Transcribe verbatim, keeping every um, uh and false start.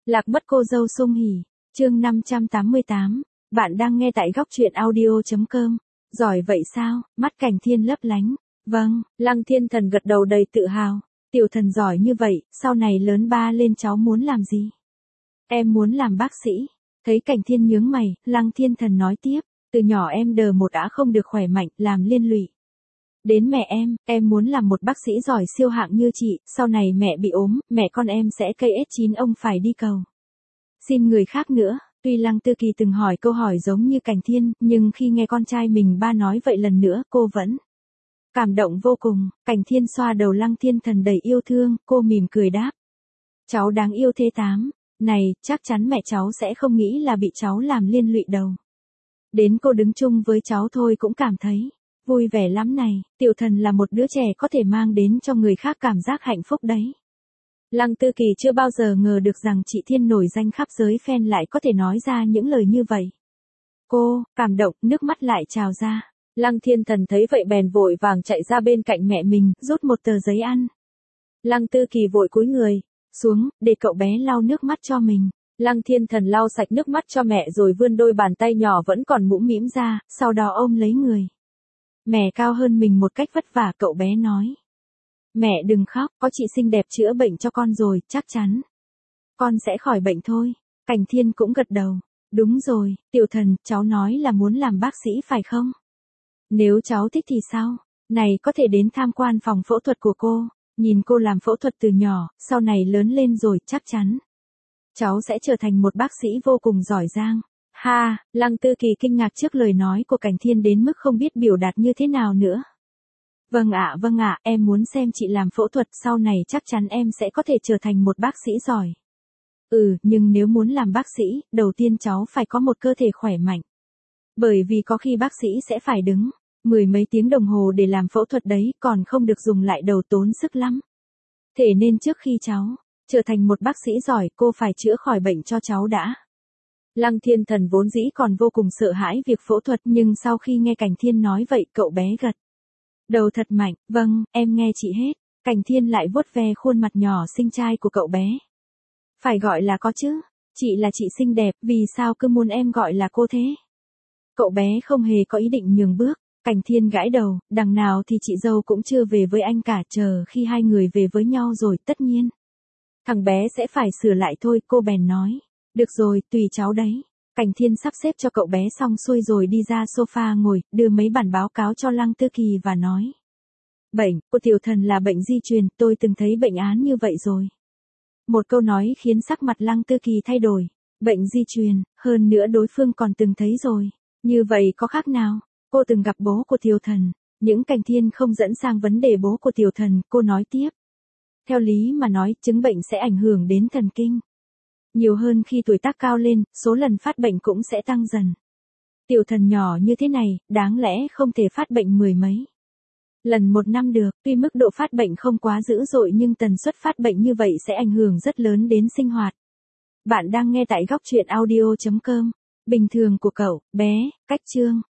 Lạc mất cô dâu Sung Hỉ, chương năm trăm tám mươi tám, bạn đang nghe tại góc truyện audio.com. Giỏi vậy sao? Mắt Cảnh Thiên lấp lánh. Vâng, Lăng Thiên Thần gật đầu đầy tự hào. Tiểu thần giỏi như vậy, sau này lớn ba lên cháu muốn làm gì? Em muốn làm bác sĩ. Thấy Cảnh Thiên nhướng mày, Lăng Thiên Thần nói tiếp, từ nhỏ em đờ một đã không được khỏe mạnh, làm liên lụy. Đến mẹ em, em muốn làm một bác sĩ giỏi siêu hạng như chị, sau này mẹ bị ốm, mẹ con em sẽ cây ét chín ông phải đi cầu. Xin người khác nữa, tuy Lăng Tư Kỳ từng hỏi câu hỏi giống như Cảnh Thiên, nhưng khi nghe con trai mình ba nói vậy lần nữa, cô vẫn cảm động vô cùng. Cảnh Thiên xoa đầu Lăng Thiên Thần đầy yêu thương, cô mỉm cười đáp. Cháu đáng yêu thế tám, này, chắc chắn mẹ cháu sẽ không nghĩ là bị cháu làm liên lụy đâu. Đến cô đứng chung với cháu thôi cũng cảm thấy vui vẻ lắm này, Tiểu Thần là một đứa trẻ có thể mang đến cho người khác cảm giác hạnh phúc đấy. Lăng Tư Kỳ chưa bao giờ ngờ được rằng chị Thiên nổi danh khắp giới fan lại có thể nói ra những lời như vậy. Cô, cảm động, nước mắt lại trào ra. Lăng Thiên Thần thấy vậy bèn vội vàng chạy ra bên cạnh mẹ mình, rút một tờ giấy ăn. Lăng Tư Kỳ vội cúi người xuống, để cậu bé lau nước mắt cho mình. Lăng Thiên Thần lau sạch nước mắt cho mẹ rồi vươn đôi bàn tay nhỏ vẫn còn mũm mĩm ra, sau đó ôm lấy người mẹ cao hơn mình một cách vất vả. Cậu bé nói. Mẹ đừng khóc, có chị xinh đẹp chữa bệnh cho con rồi, chắc chắn con sẽ khỏi bệnh thôi. Cảnh Thiên cũng gật đầu. Đúng rồi, Tiểu Thần, cháu nói là muốn làm bác sĩ phải không? Nếu cháu thích thì sao? Này, có thể đến tham quan phòng phẫu thuật của cô, nhìn cô làm phẫu thuật từ nhỏ, sau này lớn lên rồi, chắc chắn cháu sẽ trở thành một bác sĩ vô cùng giỏi giang. Ha, Lăng Tư Kỳ kinh ngạc trước lời nói của Cảnh Thiên đến mức không biết biểu đạt như thế nào nữa. Vâng ạ, vâng ạ, em muốn xem chị làm phẫu thuật, sau này chắc chắn em sẽ có thể trở thành một bác sĩ giỏi. Ừ, nhưng nếu muốn làm bác sĩ, đầu tiên cháu phải có một cơ thể khỏe mạnh. Bởi vì có khi bác sĩ sẽ phải đứng mười mấy tiếng đồng hồ để làm phẫu thuật đấy, còn không được dùng lại đầu, tốn sức lắm. Thế nên trước khi cháu trở thành một bác sĩ giỏi, cô phải chữa khỏi bệnh cho cháu đã. Lăng Thiên Thần vốn dĩ còn vô cùng sợ hãi việc phẫu thuật, nhưng sau khi nghe Cảnh Thiên nói vậy, cậu bé gật đầu thật mạnh. Vâng, em nghe chị hết. Cảnh Thiên lại vuốt ve khuôn mặt nhỏ xinh trai của cậu bé. Phải gọi là có chứ. Chị là chị xinh đẹp, vì sao cứ muốn em gọi là cô thế? Cậu bé không hề có ý định nhường bước. Cảnh Thiên gãi đầu, đằng nào thì chị dâu cũng chưa về với anh cả, chờ khi hai người về với nhau rồi, tất nhiên thằng bé sẽ phải sửa lại thôi. Cô bèn nói. Được rồi, tùy cháu đấy. Cảnh Thiên sắp xếp cho cậu bé xong xuôi rồi đi ra sofa ngồi, đưa mấy bản báo cáo cho Lăng Tư Kỳ và nói. Bệnh của Tiểu Thần là bệnh di truyền, tôi từng thấy bệnh án như vậy rồi. Một câu nói khiến sắc mặt Lăng Tư Kỳ thay đổi. Bệnh di truyền, hơn nữa đối phương còn từng thấy rồi. Như vậy có khác nào? Cô từng gặp bố của Tiểu Thần. Những Cảnh Thiên không dẫn sang vấn đề bố của Tiểu Thần, cô nói tiếp. Theo lý mà nói, chứng bệnh sẽ ảnh hưởng đến thần kinh. Nhiều hơn khi tuổi tác cao lên, số lần phát bệnh cũng sẽ tăng dần. Tiểu Thần nhỏ như thế này, đáng lẽ không thể phát bệnh mười mấy lần một năm được, tuy mức độ phát bệnh không quá dữ dội nhưng tần suất phát bệnh như vậy sẽ ảnh hưởng rất lớn đến sinh hoạt. Bạn đang nghe tại góc truyện audio.com. Bình thường của cậu, bé, cách chương.